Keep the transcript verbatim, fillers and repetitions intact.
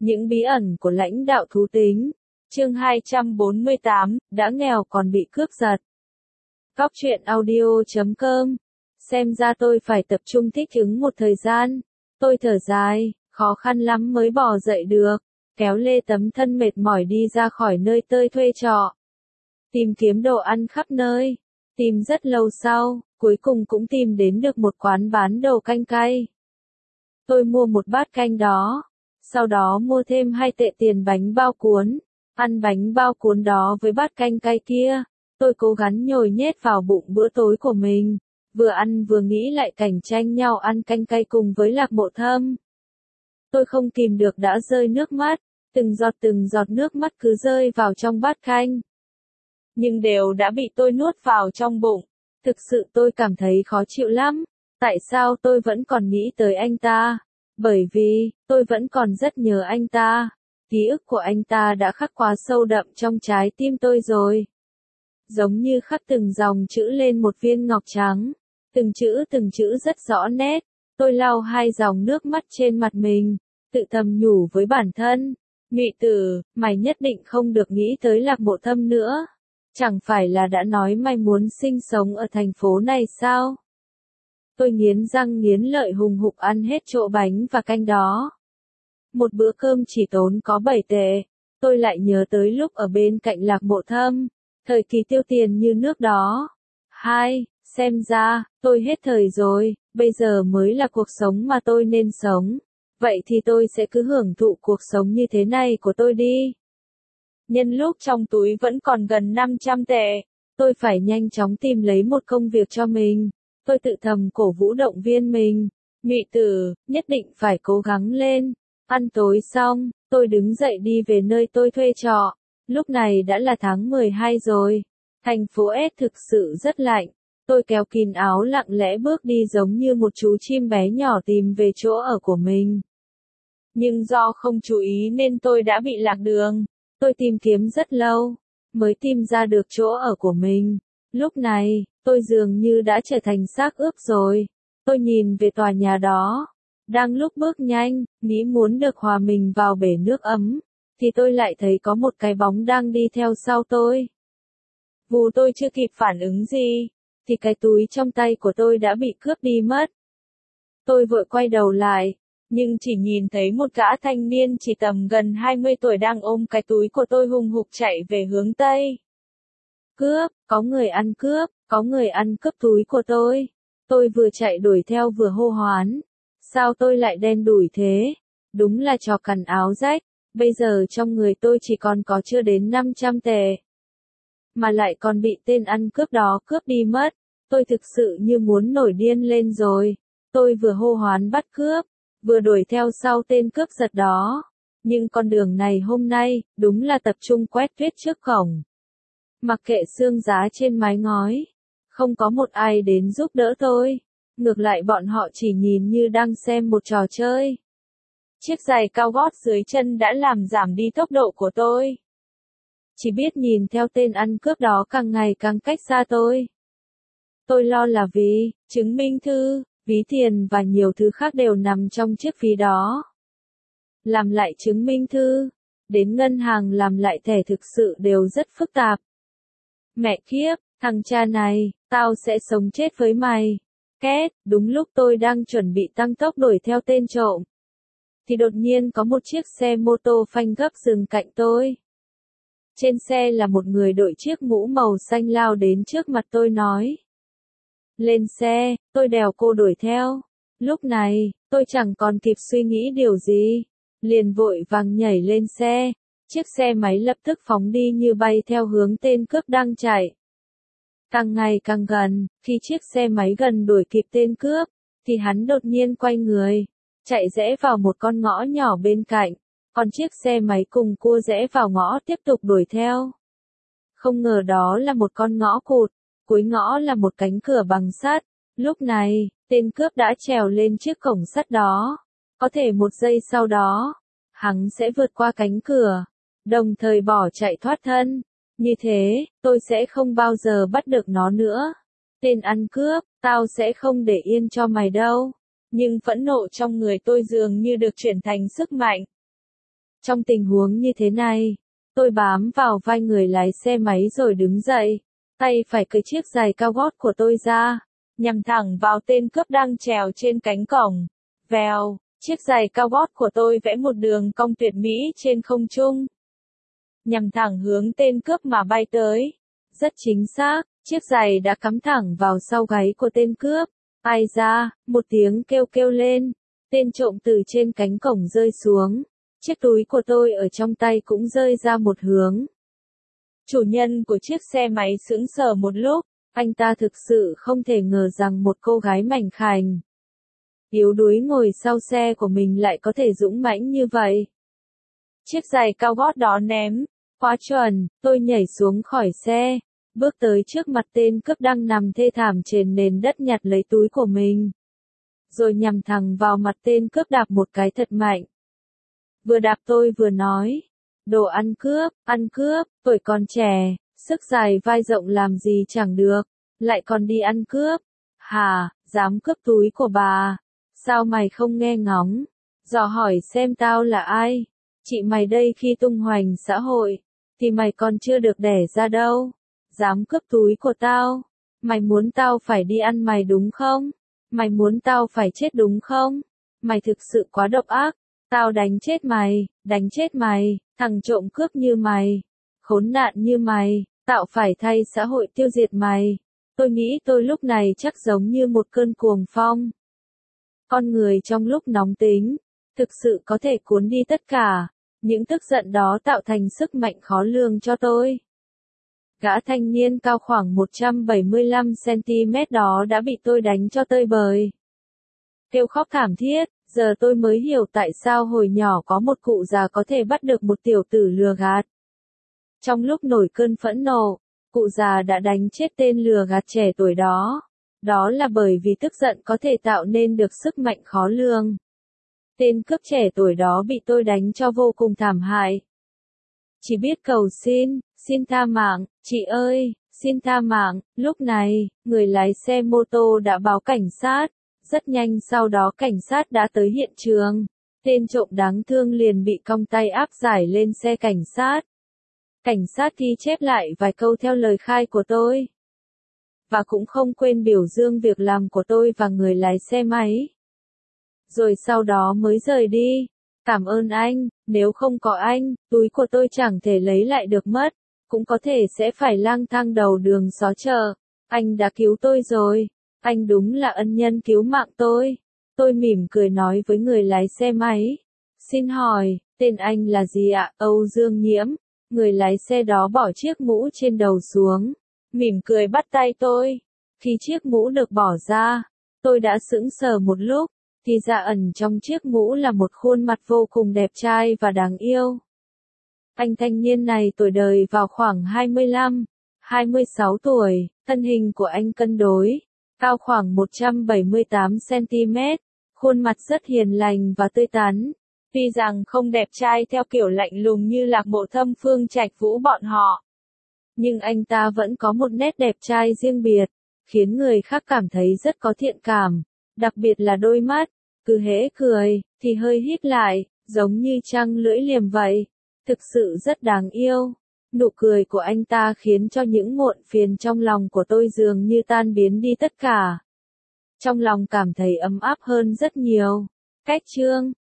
Những bí ẩn của lãnh đạo thú tính. Chương hai trăm bốn mươi tám, đã nghèo còn bị cướp giật. Cóc truyện audio chấm com. Xem ra tôi phải tập trung thích ứng một thời gian. Tôi thở dài, khó khăn lắm mới bò dậy được, kéo lê tấm thân mệt mỏi đi ra khỏi nơi tôi thuê trọ. Tìm kiếm đồ ăn khắp nơi. Tìm rất lâu sau, cuối cùng cũng tìm đến được một quán bán đồ canh cay. Tôi mua một bát canh đó. Sau đó mua thêm hai tệ tiền bánh bao cuốn. Ăn bánh bao cuốn đó với bát canh cay kia. Tôi cố gắng nhồi nhét vào bụng bữa tối của mình. Vừa ăn vừa nghĩ lại cảnh tranh nhau ăn canh cay cùng với Lạc Mộ Thâm. Tôi không kìm được đã rơi nước mắt. Từng giọt từng giọt nước mắt cứ rơi vào trong bát canh. Nhưng đều đã bị tôi nuốt vào trong bụng. Thực sự tôi cảm thấy khó chịu lắm. Tại sao tôi vẫn còn nghĩ tới anh ta? Bởi vì, tôi vẫn còn rất nhớ anh ta. Ký ức của anh ta đã khắc quá sâu đậm trong trái tim tôi rồi. Giống như khắc từng dòng chữ lên một viên ngọc trắng. Từng chữ từng chữ rất rõ nét. Tôi lau hai dòng nước mắt trên mặt mình. Tự thầm nhủ với bản thân. Nhụy tử, mày nhất định không được nghĩ tới Lạc Mộ Thâm nữa. Chẳng phải là đã nói mày muốn sinh sống ở thành phố này sao? Tôi nghiến răng nghiến lợi hùng hục ăn hết chỗ bánh và canh đó. Một bữa cơm chỉ tốn có bảy tệ. Tôi lại nhớ tới lúc ở bên cạnh Lạc Mộ Thâm. Thời kỳ tiêu tiền như nước đó. Hai, xem ra, tôi hết thời rồi. Bây giờ mới là cuộc sống mà tôi nên sống. Vậy thì tôi sẽ cứ hưởng thụ cuộc sống như thế này của tôi đi. Nhân lúc trong túi vẫn còn gần năm trăm tệ. Tôi phải nhanh chóng tìm lấy một công việc cho mình. Tôi tự thầm cổ vũ động viên mình. Nhụy tử, nhất định phải cố gắng lên. Ăn tối xong, tôi đứng dậy đi về nơi tôi thuê trọ. Lúc này đã là tháng mười hai rồi. Thành phố S thực sự rất lạnh. Tôi kéo kín áo lặng lẽ bước đi giống như một chú chim bé nhỏ tìm về chỗ ở của mình. Nhưng do không chú ý nên tôi đã bị lạc đường. Tôi tìm kiếm rất lâu, mới tìm ra được chỗ ở của mình. Lúc này, tôi dường như đã trở thành xác ướp rồi. Tôi nhìn về tòa nhà đó. Đang lúc bước nhanh, nghĩ muốn được hòa mình vào bể nước ấm, thì tôi lại thấy có một cái bóng đang đi theo sau tôi. Dù tôi chưa kịp phản ứng gì, thì cái túi trong tay của tôi đã bị cướp đi mất. Tôi vội quay đầu lại, nhưng chỉ nhìn thấy một gã thanh niên chỉ tầm gần hai mươi tuổi đang ôm cái túi của tôi hùng hục chạy về hướng Tây. Cướp, có người ăn cướp, có người ăn cướp túi của tôi. Tôi vừa chạy đuổi theo vừa hô hoán. Sao tôi lại đen đủi thế? Đúng là trò cằn áo rách. Bây giờ trong người tôi chỉ còn có chưa đến năm trăm tệ. Mà lại còn bị tên ăn cướp đó cướp đi mất. Tôi thực sự như muốn nổi điên lên rồi. Tôi vừa hô hoán bắt cướp, vừa đuổi theo sau tên cướp giật đó. Nhưng con đường này hôm nay, đúng là tập trung quét tuyết trước cổng. Mặc kệ sương giá trên mái ngói. Không có một ai đến giúp đỡ tôi. Ngược lại bọn họ chỉ nhìn như đang xem một trò chơi. Chiếc giày cao gót dưới chân đã làm giảm đi tốc độ của tôi. Chỉ biết nhìn theo tên ăn cướp đó càng ngày càng cách xa tôi. Tôi lo là vì, chứng minh thư, ví tiền và nhiều thứ khác đều nằm trong chiếc ví đó. Làm lại chứng minh thư, đến ngân hàng làm lại thẻ thực sự đều rất phức tạp. Mẹ kiếp, thằng cha này, tao sẽ sống chết với mày. Két, đúng lúc tôi đang chuẩn bị tăng tốc đuổi theo tên trộm. Thì đột nhiên có một chiếc xe mô tô phanh gấp dừng cạnh tôi. Trên xe là một người đội chiếc mũ màu xanh lao đến trước mặt tôi nói. Lên xe, tôi đèo cô đuổi theo. Lúc này, tôi chẳng còn kịp suy nghĩ điều gì. Liền vội vàng nhảy lên xe. Chiếc xe máy lập tức phóng đi như bay theo hướng tên cướp đang chạy. Càng ngày càng gần, khi chiếc xe máy gần đuổi kịp tên cướp, thì hắn đột nhiên quay người, chạy rẽ vào một con ngõ nhỏ bên cạnh, còn chiếc xe máy cùng cua rẽ vào ngõ tiếp tục đuổi theo. Không ngờ đó là một con ngõ cụt, cuối ngõ là một cánh cửa bằng sắt. Lúc này, tên cướp đã trèo lên chiếc cổng sắt đó. Có thể một giây sau đó, hắn sẽ vượt qua cánh cửa, đồng thời bỏ chạy thoát thân. Như thế, tôi sẽ không bao giờ bắt được nó nữa. Tên ăn cướp, tao sẽ không để yên cho mày đâu. Nhưng phẫn nộ trong người tôi dường như được chuyển thành sức mạnh. Trong tình huống như thế này, tôi bám vào vai người lái xe máy rồi đứng dậy, tay phải cởi chiếc giày cao gót của tôi ra, nhằm thẳng vào tên cướp đang trèo trên cánh cổng. Vèo, chiếc giày cao gót của tôi vẽ một đường cong tuyệt mỹ trên không trung, nhằm thẳng hướng tên cướp mà bay tới. Rất chính xác, chiếc giày đã cắm thẳng vào sau gáy của tên cướp. Ai ra, một tiếng kêu kêu lên, tên trộm từ trên cánh cổng rơi xuống. Chiếc túi của tôi ở trong tay cũng rơi ra một hướng. Chủ nhân của chiếc xe máy sững sờ một lúc, anh ta thực sự không thể ngờ rằng một cô gái mảnh khảnh, yếu đuối ngồi sau xe của mình lại có thể dũng mãnh như vậy. Chiếc giày cao gót đó ném, quá chuẩn, tôi nhảy xuống khỏi xe, bước tới trước mặt tên cướp đang nằm thê thảm trên nền đất nhặt lấy túi của mình. Rồi nhằm thẳng vào mặt tên cướp đạp một cái thật mạnh. Vừa đạp tôi vừa nói, đồ ăn cướp, ăn cướp, tuổi còn trẻ, sức dài vai rộng làm gì chẳng được, lại còn đi ăn cướp. Hả, dám cướp túi của bà, sao mày không nghe ngóng, dò hỏi xem tao là ai, chị mày đây khi tung hoành xã hội, thì mày còn chưa được đẻ ra đâu, dám cướp túi của tao, mày muốn tao phải đi ăn mày đúng không, mày muốn tao phải chết đúng không, mày thực sự quá độc ác. Tao đánh chết mày, đánh chết mày, thằng trộm cướp như mày, khốn nạn như mày, tạo phải thay xã hội tiêu diệt mày. Tôi nghĩ tôi lúc này chắc giống như một cơn cuồng phong. Con người trong lúc nóng tính, thực sự có thể cuốn đi tất cả, những tức giận đó tạo thành sức mạnh khó lường cho tôi. Gã thanh niên cao khoảng một trăm bảy mươi lăm xăng-ti-mét đó đã bị tôi đánh cho tơi bời. Kêu khóc thảm thiết. Giờ tôi mới hiểu tại sao hồi nhỏ có một cụ già có thể bắt được một tiểu tử lừa gạt. Trong lúc nổi cơn phẫn nộ, cụ già đã đánh chết tên lừa gạt trẻ tuổi đó. Đó là bởi vì tức giận có thể tạo nên được sức mạnh khó lường. Tên cướp trẻ tuổi đó bị tôi đánh cho vô cùng thảm hại. Chỉ biết cầu xin, xin tha mạng, chị ơi, xin tha mạng. Lúc này, người lái xe mô tô đã báo cảnh sát. Rất nhanh sau đó cảnh sát đã tới hiện trường. Tên trộm đáng thương liền bị cong tay áp giải lên xe cảnh sát. Cảnh sát ghi chép lại vài câu theo lời khai của tôi. Và cũng không quên biểu dương việc làm của tôi và người lái xe máy. Rồi sau đó mới rời đi. Cảm ơn anh, nếu không có anh, túi của tôi chẳng thể lấy lại được mất. Cũng có thể sẽ phải lang thang đầu đường xó chợ. Anh đã cứu tôi rồi. Anh đúng là ân nhân cứu mạng tôi. Tôi mỉm cười nói với người lái xe máy. Xin hỏi, tên anh là gì ạ? Âu Dương Nhiễm. Người lái xe đó bỏ chiếc mũ trên đầu xuống. Mỉm cười bắt tay tôi. Khi chiếc mũ được bỏ ra, tôi đã sững sờ một lúc. Thì ra ẩn trong chiếc mũ là một khuôn mặt vô cùng đẹp trai và đáng yêu. Anh thanh niên này tuổi đời vào khoảng hai mươi lăm, hai mươi sáu tuổi. Thân hình của anh cân đối. Cao khoảng một trăm bảy mươi tám xăng-ti-mét, khuôn mặt rất hiền lành và tươi tắn. Tuy rằng không đẹp trai theo kiểu lạnh lùng như Lạc Bộ Thâm Phương Trạch Vũ bọn họ, nhưng anh ta vẫn có một nét đẹp trai riêng biệt, khiến người khác cảm thấy rất có thiện cảm, đặc biệt là đôi mắt, cứ hễ cười, thì hơi híp lại, giống như trăng lưỡi liềm vậy, thực sự rất đáng yêu. Nụ cười của anh ta khiến cho những muộn phiền trong lòng của tôi dường như tan biến đi tất cả. Trong lòng cảm thấy ấm áp hơn rất nhiều. Cách chương